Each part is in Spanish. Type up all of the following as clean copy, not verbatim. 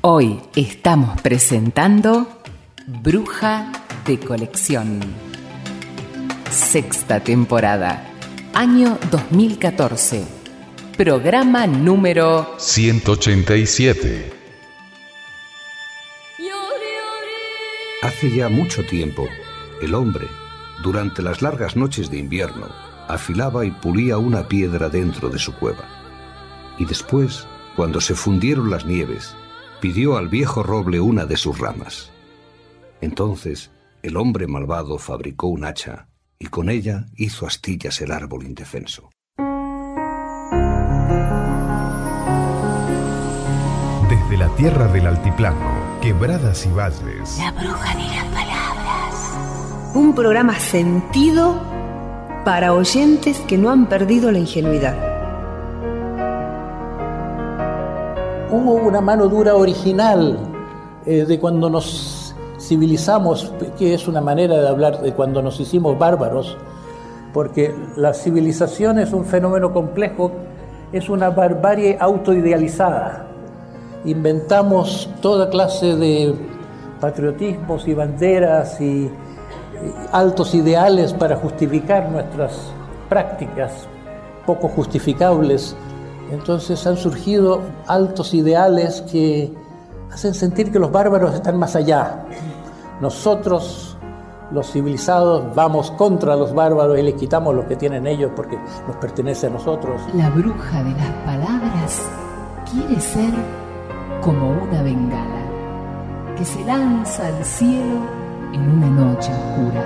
Hoy estamos presentando Bruja de Colección. Sexta temporada, año 2014. Programa número 187. Hace ya mucho tiempo, el hombre, durante las largas noches de invierno, afilaba y pulía una piedra dentro de su cueva. Y después, cuando se fundieron las nieves, pidió al viejo roble una de sus ramas. Entonces, el hombre malvado fabricó un hacha y con ella hizo astillas el árbol indefenso. Desde la tierra del altiplano, quebradas y valles. La bruja de las palabras. Un programa sentido para oyentes que no han perdido la ingenuidad. Hubo una mano dura original de cuando nos civilizamos, que es una manera de hablar de cuando nos hicimos bárbaros, porque la civilización es un fenómeno complejo, es una barbarie autoidealizada. Inventamos toda clase de patriotismos y banderas y altos ideales para justificar nuestras prácticas poco justificables. Entonces han surgido altos ideales que hacen sentir que los bárbaros están más allá. Nosotros, los civilizados, vamos contra los bárbaros y les quitamos lo que tienen ellos porque nos pertenece a nosotros. La bruja de las palabras quiere ser como una bengala que se lanza al cielo en una noche oscura.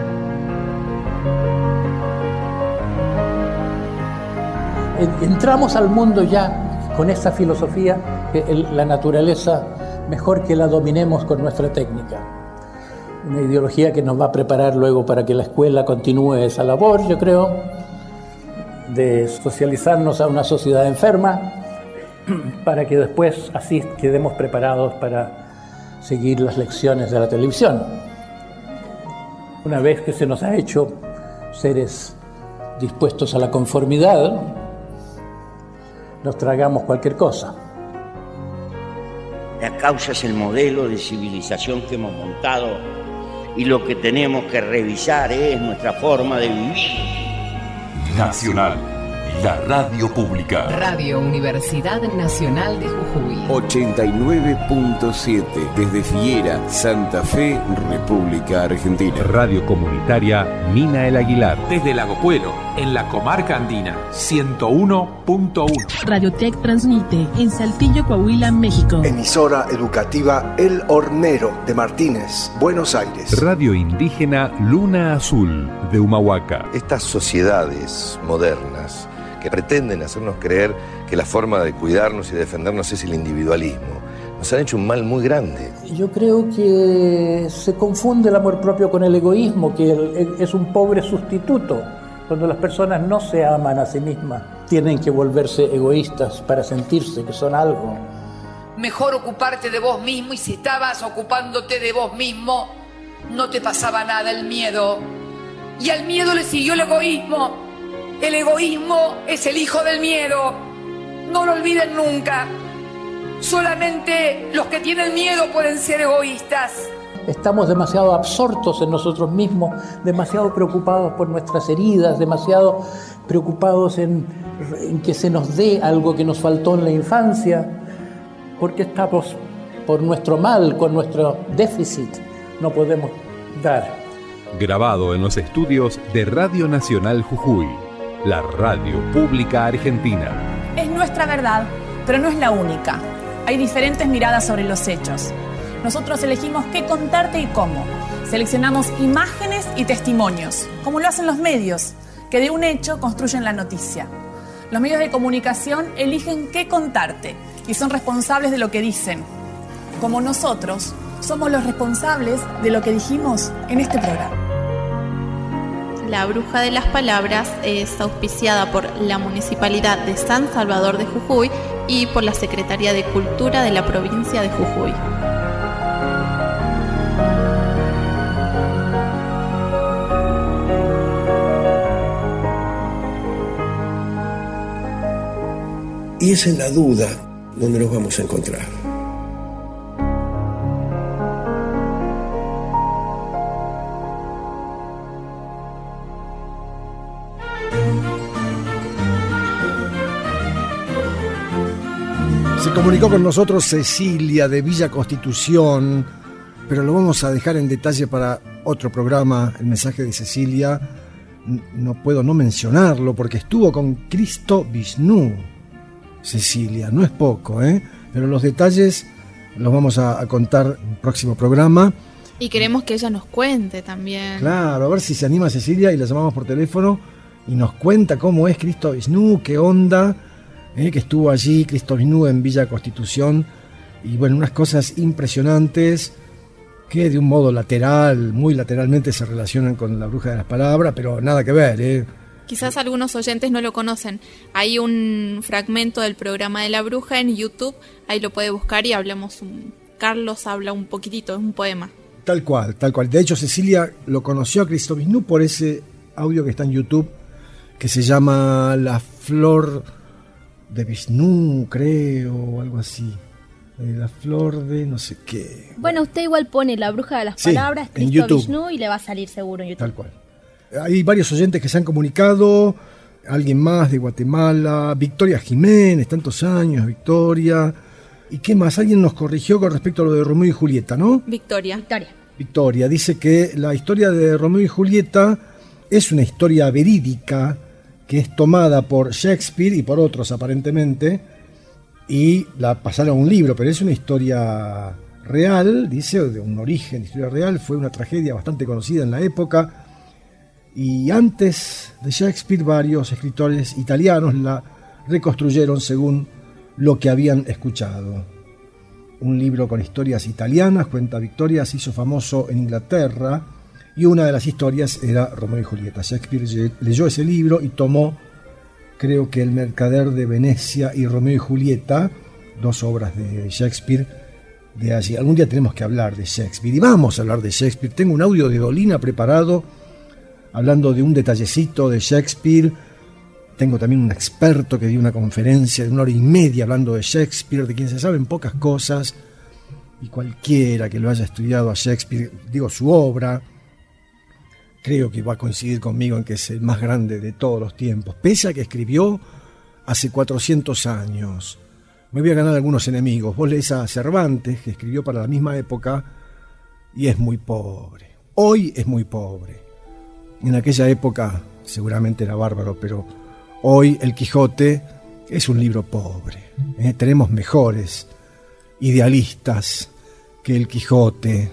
Entramos al mundo ya con esa filosofía que la naturaleza mejor que la dominemos con nuestra técnica. Una ideología que nos va a preparar luego para que la escuela continúe esa labor, yo creo, de socializarnos a una sociedad enferma, para que después así quedemos preparados para seguir las lecciones de la televisión. Una vez que se nos ha hecho seres dispuestos a la conformidad, nos tragamos cualquier cosa. La causa es el modelo de civilización que hemos montado y lo que tenemos que revisar es nuestra forma de vivir. Nacional, la radio pública. Radio Universidad Nacional de Jujuy. 89.7 desde Figuera, Santa Fe, República Argentina. Radio Comunitaria Mina El Aguilar. Desde Lago Puelo, en la comarca andina, 101.1. Radiotech transmite en Saltillo, Coahuila, México. Emisora educativa El Hornero de Martínez, Buenos Aires. Radio indígena Luna Azul de Humahuaca. Estas sociedades modernas que pretenden hacernos creer que la forma de cuidarnos y defendernos es el individualismo, nos han hecho un mal muy grande. Yo creo que se confunde el amor propio con el egoísmo, que es un pobre sustituto. Cuando las personas no se aman a sí mismas, tienen que volverse egoístas para sentirse que son algo. Mejor ocuparte de vos mismo, y si estabas ocupándote de vos mismo, no te pasaba nada el miedo. Y al miedo le siguió el egoísmo. El egoísmo es el hijo del miedo. No lo olviden nunca. Solamente los que tienen miedo pueden ser egoístas. Estamos demasiado absortos en nosotros mismos, demasiado preocupados por nuestras heridas, demasiado preocupados en que se nos dé algo que nos faltó en la infancia, porque estamos por nuestro mal, con nuestro déficit, no podemos dar. Grabado en los estudios de Radio Nacional Jujuy, la radio pública argentina. Es nuestra verdad, pero no es la única. Hay diferentes miradas sobre los hechos. Nosotros elegimos qué contarte y cómo. Seleccionamos imágenes y testimonios, como lo hacen los medios, que de un hecho construyen la noticia. Los medios de comunicación eligen qué contarte y son responsables de lo que dicen. Como nosotros, somos los responsables de lo que dijimos en este programa. La Bruja de las Palabras es auspiciada por la Municipalidad de San Salvador de Jujuy y por la Secretaría de Cultura de la provincia de Jujuy. Y es en la duda donde nos vamos a encontrar. comunicó con nosotros Cecilia de Villa Constitución, pero lo vamos a dejar en detalle para otro programa, el mensaje de Cecilia. No puedo no mencionarlo porque estuvo con Cristo Vishnu, Cecilia, no es poco, pero los detalles los vamos a contar en el próximo programa. Y queremos que ella nos cuente también. Claro, a ver si se anima Cecilia y la llamamos por teléfono y nos cuenta cómo es Cristo Vishnu, qué onda, que estuvo allí Cristo Vishnu en Villa Constitución, y bueno, unas cosas impresionantes que de un modo lateral, muy lateralmente se relacionan con la bruja de las palabras, pero nada que ver, Quizás algunos oyentes no lo conocen. Hay un fragmento del programa de la bruja en YouTube, ahí lo puede buscar y Carlos habla un poquitito, es un poema. Tal cual. De hecho, Cecilia lo conoció a Cristo Vishnu por ese audio que está en YouTube, que se llama La Flor de Vishnu, creo, o algo así. La flor de no sé qué. Bueno, usted igual pone La Bruja de las Palabras, Cristo Vishnu, y le va a salir seguro en YouTube. Tal cual. Hay varios oyentes que se han comunicado, alguien más de Guatemala, Victoria Jiménez, tantos años, Victoria. ¿Y qué más? Alguien nos corrigió con respecto a lo de Romeo y Julieta, ¿no? Victoria dice que la historia de Romeo y Julieta es una historia verídica que es tomada por Shakespeare y por otros aparentemente, y la pasaron a un libro, pero es una historia real, dice, de un origen de historia real, fue una tragedia bastante conocida en la época, y antes de Shakespeare varios escritores italianos la reconstruyeron según lo que habían escuchado. Un libro con historias italianas, cuenta Victoria, se hizo famoso en Inglaterra, y una de las historias era Romeo y Julieta. Shakespeare leyó ese libro y tomó, creo que El Mercader de Venecia y Romeo y Julieta, dos obras de Shakespeare, de allí. Algún día tenemos que hablar de Shakespeare, y vamos a hablar de Shakespeare. Tengo un audio de Dolina preparado, hablando de un detallecito de Shakespeare. Tengo también un experto que dio una conferencia de 1 hora y media hablando de Shakespeare, de quien se saben pocas cosas, y cualquiera que lo haya estudiado a Shakespeare, digo su obra, creo que va a coincidir conmigo en que es el más grande de todos los tiempos, pese a que escribió hace 400 años. Me voy a ganar algunos enemigos. Vos lees a Cervantes, que escribió para la misma época, y es muy pobre. Hoy es muy pobre. En aquella época seguramente era bárbaro, pero hoy El Quijote es un libro pobre. Tenemos mejores idealistas que El Quijote,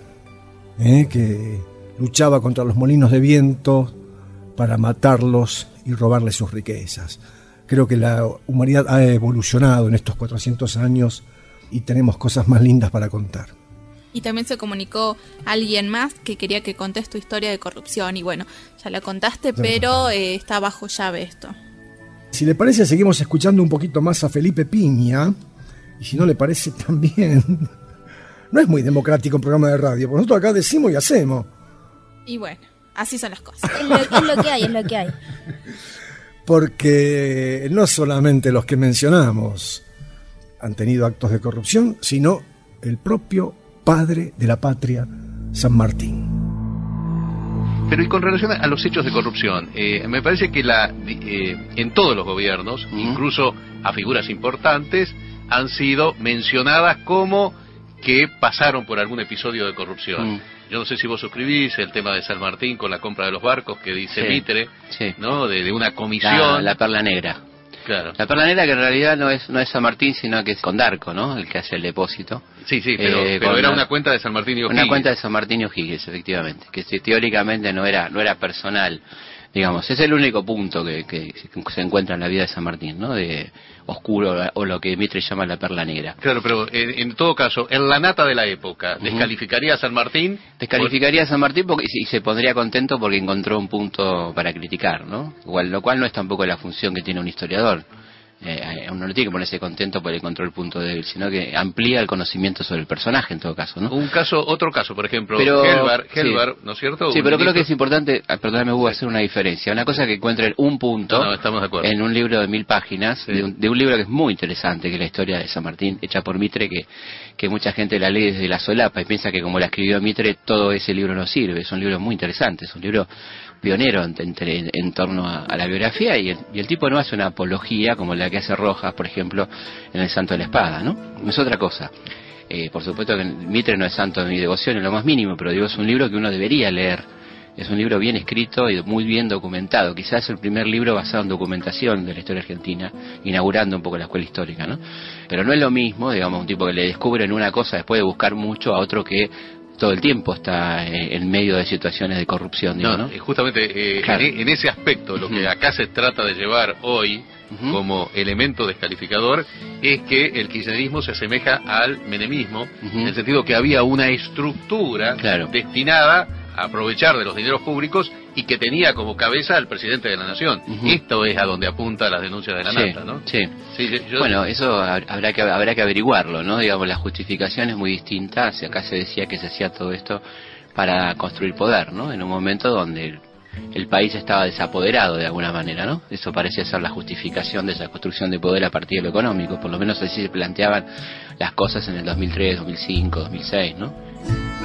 que luchaba contra los molinos de viento para matarlos y robarles sus riquezas. Creo que la humanidad ha evolucionado en estos 400 años y tenemos cosas más lindas para contar. Y también se comunicó alguien más que quería que contes tu historia de corrupción. Y bueno, ya la contaste, pero está bajo llave esto. Si le parece, seguimos escuchando un poquito más a Felipe Piña. Y si no le parece, también. No es muy democrático un programa de radio, porque nosotros acá decimos y hacemos. Y bueno, así son las cosas. Es lo que hay. Porque no solamente los que mencionamos han tenido actos de corrupción, sino el propio padre de la patria, San Martín. Pero y con relación a los hechos de corrupción, me parece que en todos los gobiernos, incluso a figuras importantes, han sido mencionadas como que pasaron por algún episodio de corrupción. Yo no sé si vos suscribís el tema de San Martín con la compra de los barcos que dice Mitre, ¿no? De una comisión. La perla negra. Claro. La perla negra, que en realidad no es San Martín, sino que es Condarco, ¿no? El que hace el depósito. Sí, pero era una cuenta de San Martín y O'Higgins. Una cuenta de San Martín y O'Higgins, efectivamente, que teóricamente no era personal, digamos. Es el único punto que se encuentra en la vida de San Martín, ¿no? De oscuro, o lo que Mitre llama la perla negra. Claro, pero en todo caso, en la nata de la época, ¿descalificaría a San Martín? Descalificaría a San Martín y se pondría contento porque encontró un punto para criticar, ¿no? Lo cual no es tampoco la función que tiene un historiador. Uno no tiene que ponerse contento porque encontró el punto débil, sino que amplía el conocimiento sobre el personaje en todo caso, ¿no? Otro caso, por ejemplo, Helvar, ¿no es cierto? Sí, pero creo que es importante, perdóname, Hugo, hacer una diferencia. Una cosa es que encuentren un punto estamos de acuerdo. En un libro de 1000 páginas, de un libro que es muy interesante, que es la historia de San Martín, hecha por Mitre, que mucha gente la lee desde la solapa y piensa que como la escribió Mitre, todo ese libro no sirve. Es un libro muy interesante, es un libro pionero en torno a la biografía, y el tipo no hace una apología como la que que hace Rojas, por ejemplo, en El Santo de la Espada, ¿no? Es otra cosa. Por supuesto que Mitre no es santo de mi devoción en lo más mínimo, pero digo, es un libro que uno debería leer. Es un libro bien escrito y muy bien documentado. Quizás el primer libro basado en documentación de la historia argentina, inaugurando un poco la escuela histórica, ¿no? Pero no es lo mismo, digamos, un tipo que le descubren una cosa después de buscar mucho a otro que todo el tiempo está en medio de situaciones de corrupción, digo, ¿no? Justamente claro. en ese aspecto, lo que acá se trata de llevar hoy como elemento descalificador es que el kirchnerismo se asemeja al menemismo, en el sentido que había una estructura destinada a aprovechar de los dineros públicos y que tenía como cabeza al presidente de la nación. Esto es a donde apunta las denuncias de la Nata, ¿no? Sí. Bueno, eso habrá que averiguarlo, ¿no? Digamos, la justificación es muy distinta. Acá se decía que se hacía todo esto para construir poder, ¿no? En un momento donde el país estaba desapoderado de alguna manera, ¿no? Eso parece ser la justificación de esa construcción de poder a partir de lo económico. Por lo menos así se planteaban las cosas en el 2003, 2005, 2006, ¿no?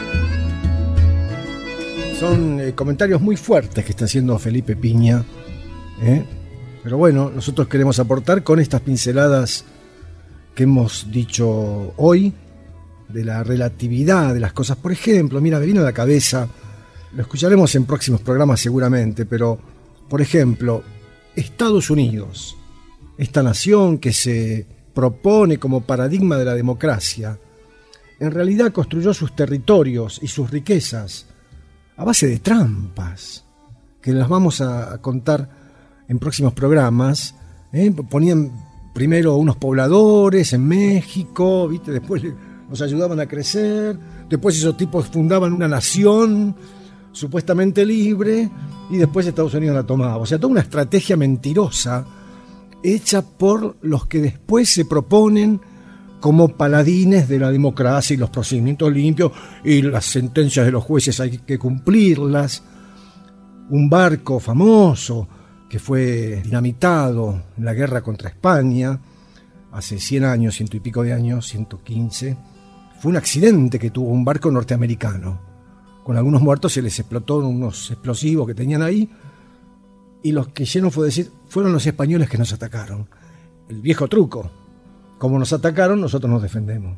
Son comentarios muy fuertes que está haciendo Felipe Piña, pero bueno, nosotros queremos aportar con estas pinceladas que hemos dicho hoy de la relatividad de las cosas. Por ejemplo, mira, me vino a la cabeza, lo escucharemos en próximos programas seguramente, pero por ejemplo, Estados Unidos, esta nación que se propone como paradigma de la democracia, en realidad construyó sus territorios y sus riquezas a base de trampas, que las vamos a contar en próximos programas. Ponían primero unos pobladores en México, ¿viste? Después nos ayudaban a crecer, después esos tipos fundaban una nación supuestamente libre, y después Estados Unidos la tomaba. O sea, toda una estrategia mentirosa hecha por los que después se proponen como paladines de la democracia y los procedimientos limpios y las sentencias de los jueces hay que cumplirlas. Un barco famoso que fue dinamitado en la guerra contra España hace 100 años, 100 y pico de años, 115, fue un accidente que tuvo un barco norteamericano. Con algunos muertos se les explotó unos explosivos que tenían ahí, y los que lleno fue decir, fueron los españoles que nos atacaron. El viejo truco. Como nos atacaron, nosotros nos defendemos.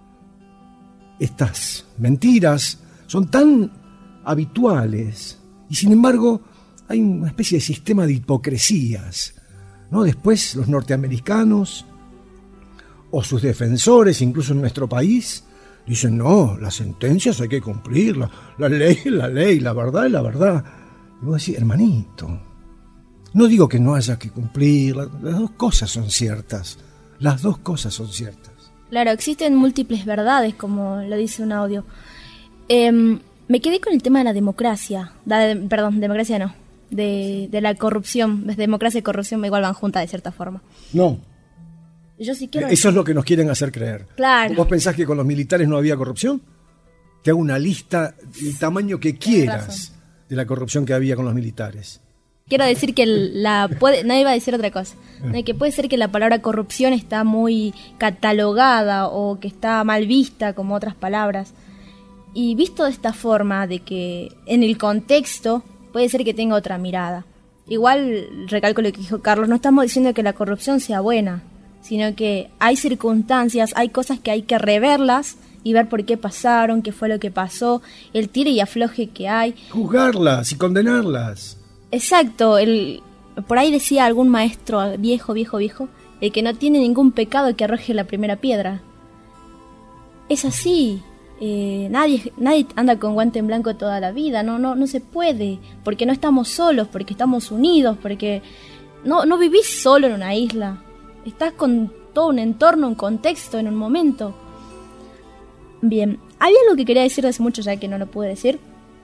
Estas mentiras son tan habituales y sin embargo hay una especie de sistema de hipocresías, ¿no? Después los norteamericanos o sus defensores, incluso en nuestro país, dicen, no, las sentencias hay que cumplirlas, la ley es la ley, la verdad es la verdad. Y vos decís, hermanito, no digo que no haya que cumplir, las dos cosas son ciertas. Las dos cosas son ciertas. Claro, existen múltiples verdades, como lo dice un audio. Me quedé con el tema de la democracia. Democracia no. De la corrupción. Democracia y corrupción igual van juntas de cierta forma. No. Yo sí quiero... Eso es lo que nos quieren hacer creer. Claro. ¿Vos pensás que con los militares no había corrupción? Te hago una lista, el tamaño que quieras, de la corrupción que había con los militares. Quiero decir que no iba a decir otra cosa, que puede ser que la palabra corrupción está muy catalogada o que está mal vista como otras palabras. Y visto de esta forma, de que en el contexto puede ser que tenga otra mirada. Igual, recalco lo que dijo Carlos, no estamos diciendo que la corrupción sea buena, sino que hay circunstancias, hay cosas que hay que reverlas y ver por qué pasaron, qué fue lo que pasó, el tire y afloje que hay. Juzgarlas y condenarlas. Exacto, por ahí decía algún maestro viejo, el que no tiene ningún pecado que arroje la primera piedra. Es así, nadie anda con guante en blanco toda la vida, no se puede, porque no estamos solos, porque estamos unidos, porque no vivís solo en una isla, estás con todo un entorno, un contexto, en un momento. Bien, había algo que quería decir hace mucho ya que no lo pude decir.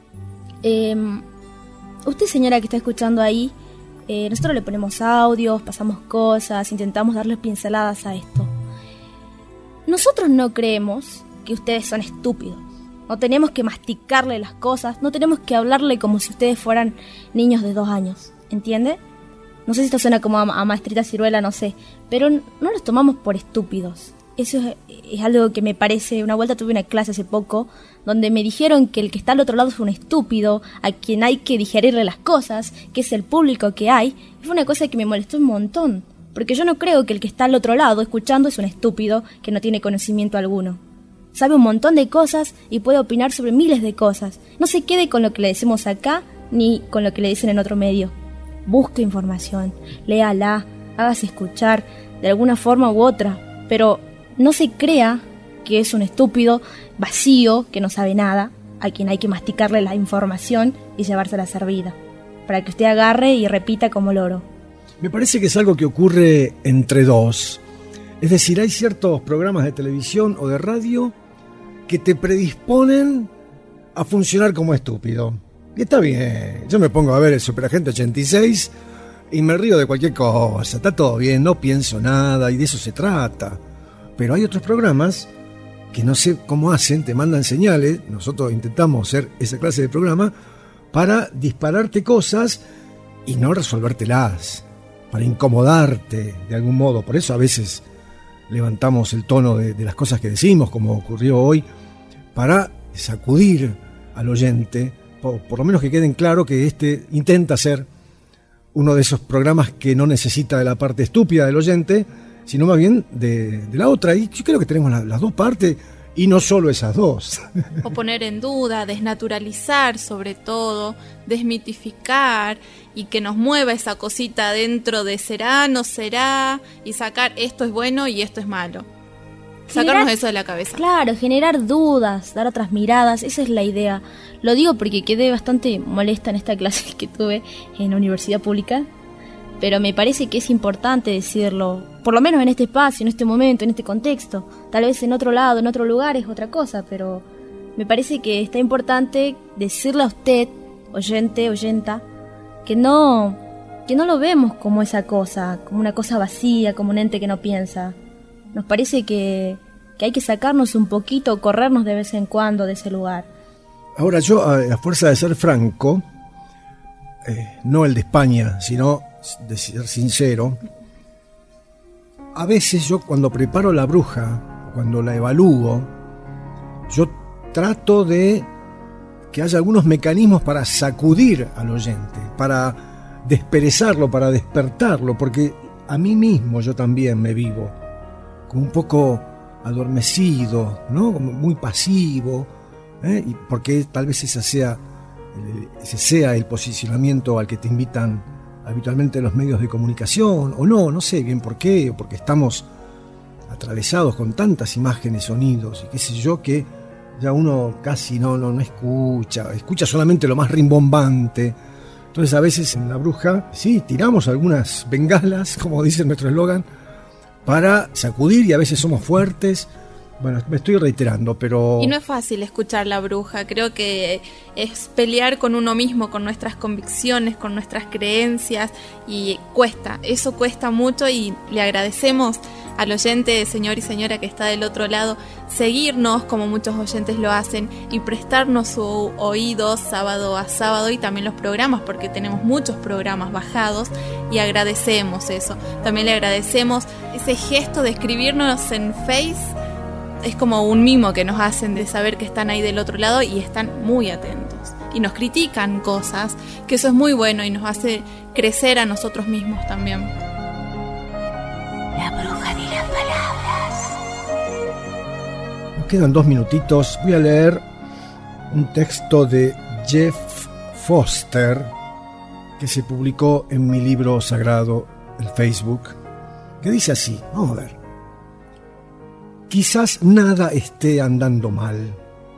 Usted, señora que está escuchando ahí, nosotros le ponemos audios, pasamos cosas, intentamos darle pinceladas a esto. Nosotros no creemos que ustedes son estúpidos. No tenemos que masticarle las cosas, no tenemos que hablarle como si ustedes fueran niños de 2 años, ¿entiende? No sé si esto suena como a maestrita ciruela, no sé, pero no los tomamos por estúpidos. Eso es algo que me parece... Una vuelta tuve una clase hace poco donde me dijeron que el que está al otro lado es un estúpido, a quien hay que digerirle las cosas, que es el público que hay. Y fue una cosa que me molestó un montón, porque yo no creo que el que está al otro lado escuchando es un estúpido que no tiene conocimiento alguno. Sabe un montón de cosas y puede opinar sobre miles de cosas. No se quede con lo que le decimos acá ni con lo que le dicen en otro medio. Busque información, léala, hágase escuchar de alguna forma u otra, pero no se crea que es un estúpido vacío que no sabe nada, a quien hay que masticarle la información y llevársela servida, para que usted agarre y repita como loro. Me parece que es algo que ocurre entre dos. Es decir, hay ciertos programas de televisión o de radio que te predisponen a funcionar como estúpido. Y está bien, yo me pongo a ver el Superagente 86 y me río de cualquier cosa, está todo bien, no pienso nada y de eso se trata. Pero hay otros programas que no sé cómo hacen, te mandan señales, nosotros intentamos hacer esa clase de programa para dispararte cosas y no resolvértelas, para incomodarte de algún modo. Por eso a veces levantamos el tono de las cosas que decimos, como ocurrió hoy, para sacudir al oyente, por lo menos que queden claro que este intenta ser uno de esos programas que no necesita de la parte estúpida del oyente, sino más bien de la otra. Y yo creo que tenemos las dos partes y no solo esas dos. O poner en duda, desnaturalizar sobre todo, desmitificar y que nos mueva esa cosita dentro de será, no será, y sacar esto es bueno y esto es malo. Sacarnos eso de la cabeza. Claro, generar dudas, dar otras miradas, esa es la idea. Lo digo porque quedé bastante molesta en esta clase que tuve en la universidad pública, pero me parece que es importante decirlo, por lo menos en este espacio, en este momento, en este contexto. Tal vez en otro lado, en otro lugar es otra cosa, pero me parece que está importante decirle a usted, oyente, oyenta, que no lo vemos como esa cosa, como una cosa vacía, como un ente que no piensa. Nos parece que hay que sacarnos un poquito, corrernos de vez en cuando de ese lugar. Ahora yo, a fuerza de ser franco, no el de España, sino de ser sincero, a veces yo cuando preparo la bruja, cuando la evalúo, yo trato de que haya algunos mecanismos para sacudir al oyente, para desperezarlo, para despertarlo, porque a mí mismo yo también me vivo como un poco adormecido, ¿no? Como muy pasivo, y porque tal vez ese sea el posicionamiento al que te invitan habitualmente los medios de comunicación, o no sé bien por qué, o porque estamos atravesados con tantas imágenes, sonidos, y qué sé yo, que ya uno casi no escucha solamente lo más rimbombante. Entonces a veces en La Bruja, sí, tiramos algunas bengalas, como dice nuestro eslogan, para sacudir, y a veces somos fuertes. Bueno, me estoy reiterando, pero... Y no es fácil escuchar La Bruja, creo que es pelear con uno mismo, con nuestras convicciones, con nuestras creencias, y eso cuesta mucho, y le agradecemos al oyente, señor y señora que está del otro lado, seguirnos como muchos oyentes lo hacen y prestarnos su oído sábado a sábado, y también los programas, porque tenemos muchos programas bajados y agradecemos eso. También le agradecemos ese gesto de escribirnos en Face. Es como un mimo que nos hacen de saber que están ahí del otro lado y están muy atentos. Y nos critican cosas, que eso es muy bueno y nos hace crecer a nosotros mismos también. La bruja de las palabras. Nos quedan 2 minutitos. Voy a leer un texto de Jeff Foster que se publicó en mi libro sagrado, el Facebook, que dice así. Vamos a ver. Quizás nada esté andando mal,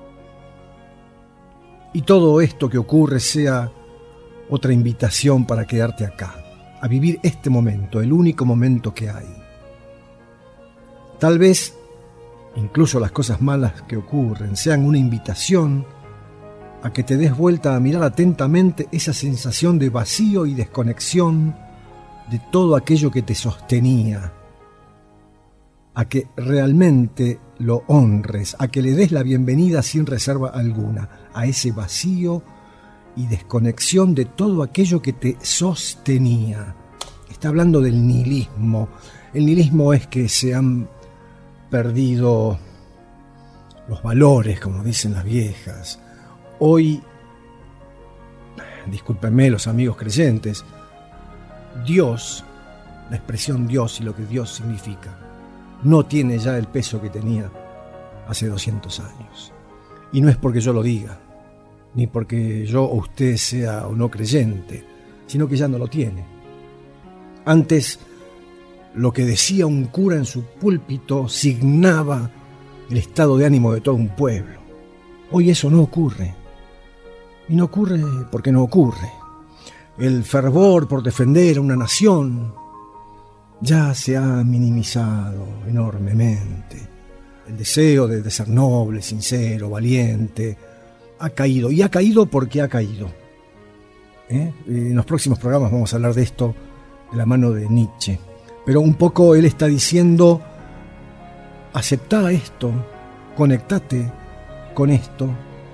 y todo esto que ocurre sea otra invitación para quedarte acá, a vivir este momento, el único momento que hay. Tal vez incluso las cosas malas que ocurren sean una invitación a que te des vuelta a mirar atentamente esa sensación de vacío y desconexión de todo aquello que te sostenía, a que realmente lo honres, a que le des la bienvenida sin reserva alguna, a ese vacío y desconexión de todo aquello que te sostenía. Está hablando del nihilismo. El nihilismo es que se han perdido los valores, como dicen las viejas. Hoy, discúlpenme los amigos creyentes, Dios, la expresión Dios y lo que Dios significa, no tiene ya el peso que tenía hace 200 años. Y no es porque yo lo diga, ni porque yo o usted sea o no creyente, sino que ya no lo tiene. Antes, lo que decía un cura en su púlpito signaba el estado de ánimo de todo un pueblo. Hoy eso no ocurre. Y no ocurre porque no ocurre. El fervor por defender a una nación ya se ha minimizado enormemente. El deseo de ser noble, sincero, valiente, ha caído. Y ha caído porque ha caído. En los próximos programas vamos a hablar de esto de la mano de Nietzsche. Pero un poco él está diciendo, aceptá esto, conectate con esto.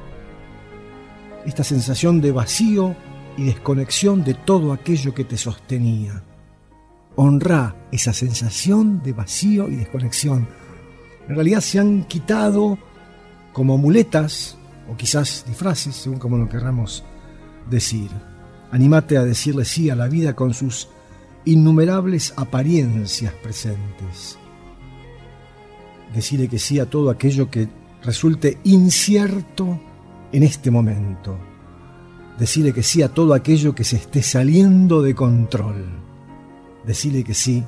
Esta sensación de vacío y desconexión de todo aquello que te sostenía. Honrá esa sensación de vacío y desconexión. En realidad se han quitado como muletas, o quizás disfraces, según como lo querramos decir. Anímate a decirle sí a la vida con sus innumerables apariencias presentes. Decirle que sí a todo aquello que resulte incierto en este momento. Decirle que sí a todo aquello que se esté saliendo de control. Decirle que sí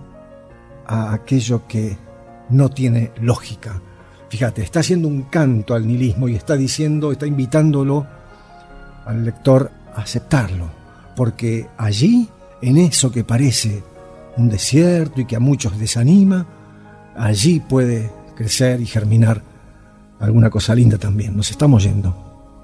a aquello que no tiene lógica. Fíjate, está haciendo un canto al nihilismo y está invitándolo al lector a aceptarlo, porque allí, en eso que parece un desierto y que a muchos desanima, allí puede crecer y germinar alguna cosa linda también. Nos estamos yendo.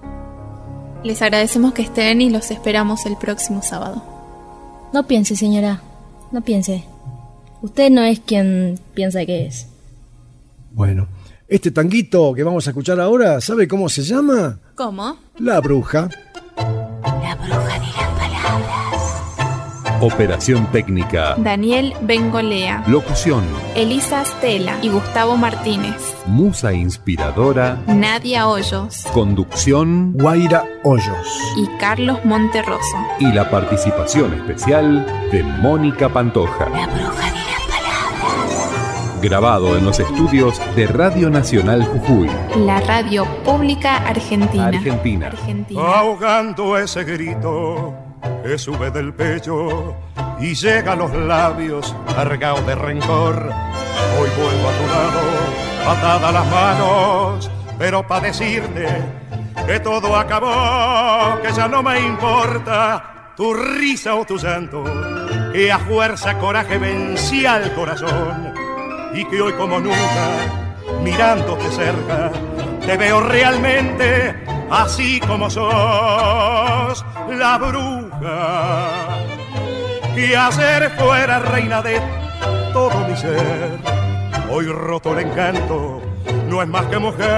Les agradecemos que estén y los esperamos el próximo sábado. No piense, señora, no piense. Usted no es quien piensa que es. Bueno, este tanguito que vamos a escuchar ahora, ¿sabe cómo se llama? ¿Cómo? La Bruja. La Bruja de las Palabras. Operación técnica: Daniel Bengolea. Locución: Elisa Stella y Gustavo Martínez. Musa inspiradora: Nadia Hoyos. Conducción: Guaira Hoyos y Carlos Monterroso. Y la participación especial de Mónica Pantoja. La Bruja de las Palabras. Grabado en los estudios de Radio Nacional Jujuy. La radio pública argentina. Argentina. Ahogando ese grito que sube del pecho y llega a los labios cargado de rencor. Hoy vuelvo a tu lado, atadas las manos, pero para decirte que todo acabó, que ya no me importa tu risa o tu llanto, que a fuerza coraje vencía al corazón y que hoy como nunca, mirándote cerca, te veo realmente así como sos, la bruja que ayer fuera reina de todo mi ser. Hoy roto el encanto, no es más que mujer.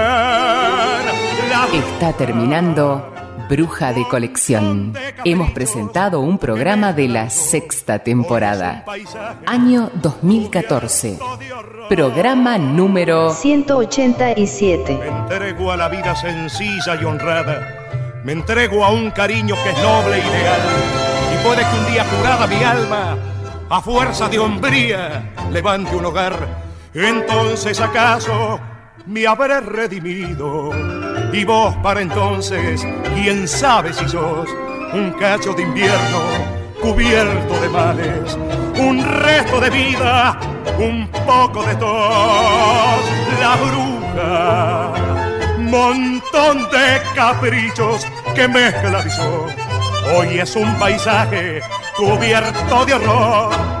Está terminando Bruja de Colección. Hemos presentado un programa de la 6ª temporada. Año 2014. Programa número 187. Me entrego a la vida sencilla y honrada. Me entrego a un cariño que es noble y leal. Y puede que un día curada mi alma, a fuerza de hombría, levante un hogar. Entonces acaso me habré redimido. Y vos para entonces, quién sabe si sos un cacho de invierno cubierto de males, un resto de vida, un poco de tos. La bruja, montón de caprichos que mezcla mi sol. Hoy es un paisaje cubierto de horror.